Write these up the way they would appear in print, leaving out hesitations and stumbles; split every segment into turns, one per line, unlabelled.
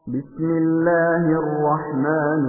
بسم الله الرحمن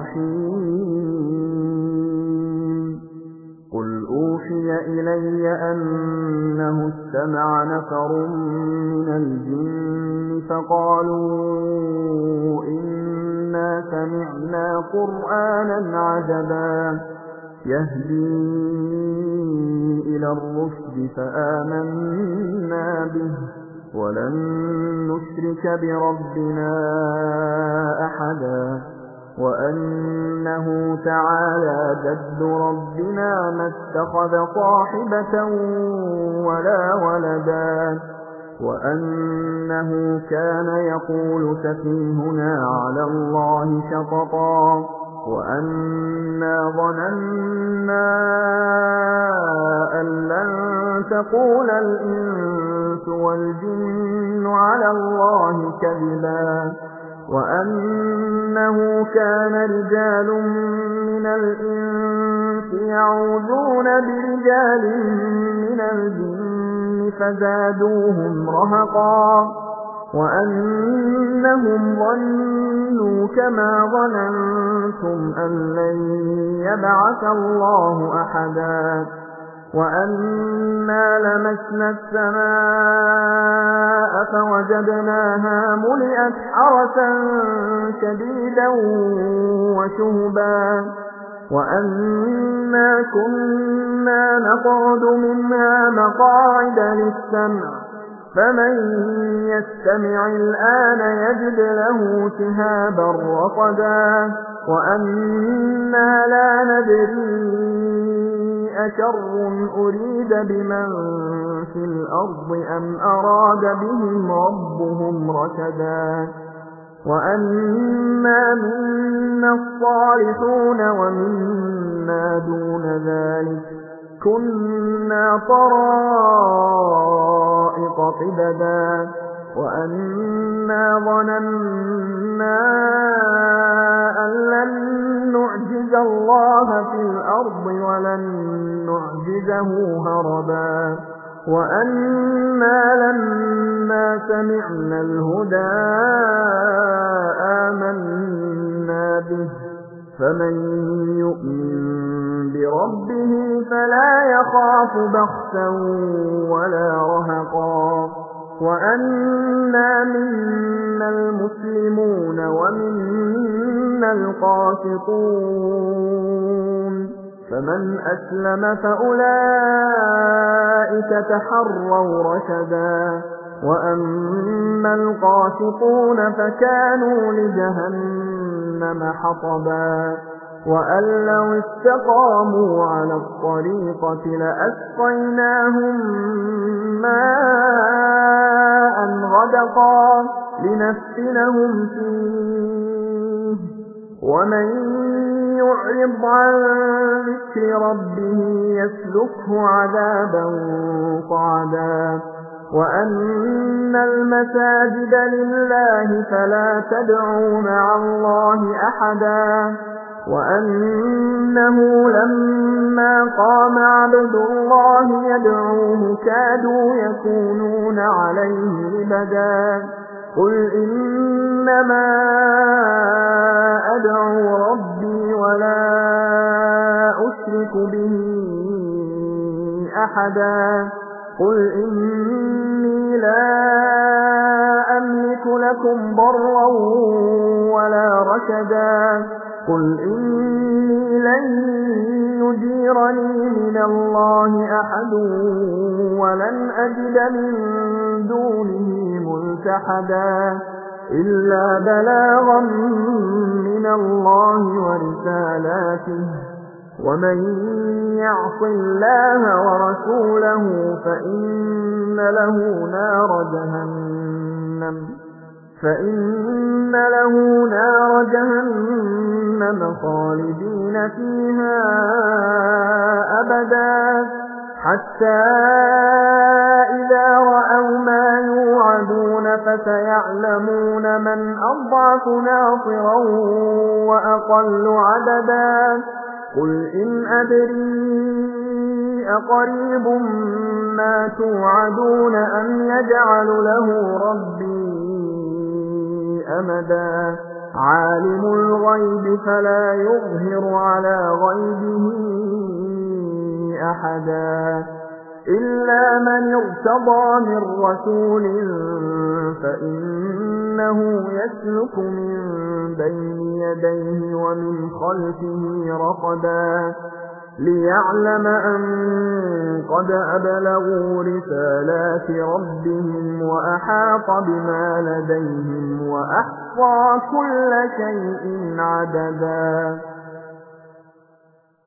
الرحيم قل أوحي إلي أنه استمع نفر من الجن فقالوا إنا سمعنا قرآنا عجبا يهدي إلى الرشد فآمنا به ولن نشرك بربنا أحدا وأنه تعالى جد ربنا ما اتخذ صاحبة ولا ولدا وأنه كان يقول سفيهنا على الله شططا وأنا ظننا أن لن تقول الإنس والجن على الله كذبا وأنه كان رجال من الإنس يعوذون برجال من الجن فزادوهم رهقا وأنهم ظنوا كما ظننتم أن لن يبعث الله أحدا وأنا لمسنا السماء فوجدناها ملئت حرسا شديدا وشهبا وأنا كنا نقعد منها مقاعد للسمع فمن يستمع الآن يجد له شهابا رصدا وأنا لا ندري أشر أريد بمن في الأرض أم أراد بهم ربهم رشدا وأنا منا الصالحون ومنا دون ذلك كنا طرائق قددا وأنا ظننا أن لن نعجز الله في الأرض ولن نعجزه هربا وأنا لما سمعنا الهدى آمنا به فمن يؤمن بربه فلا يخاف بخسا ولا رهقا وأنا منا المسلمون ومنا القاسطون فمن أسلم فأولئك تحروا رشدا وأما القاسطون فكانوا لجهنم حطبا وأن لو استقاموا على الطريقة لأسقيناهم ماء غدقا لنفتنهم فيه ومن يعرض عن ذكر ربه يسلكه عذابا صعدا وأن المساجد لله فلا تدعوا مع الله أحدا وأنه لما قام عبد الله يدعوه كادوا يكونون عليه لبدا قل إنما أدعو ربي ولا أشرك به أحدا قل إني لا أملك لكم ضرا ولا رشدا قل إني لن يجيرني من الله أحد ولن أجد من دونه ملتحدا إلا بلاغا من الله ورسالاته ومن يعص الله ورسوله فإن له نار جهنم خالدين فيها أبدا حتى إذا رأوا ما يوعدون فسيعلمون من أضعف ناصرا وأقل عددا قل إن أدري أقريب ما توعدون أم يجعل له ربي أمدا عالم الغيب فلا يظهر على غيبه أحدا إلا من ارتضى من رسول فإنه يسلك من بين يديه ومن خلفه رصدا ليعلم أن قد أبلغوا رسالات ربهم وأحاط بما لديهم وأحصى كل شيء عددا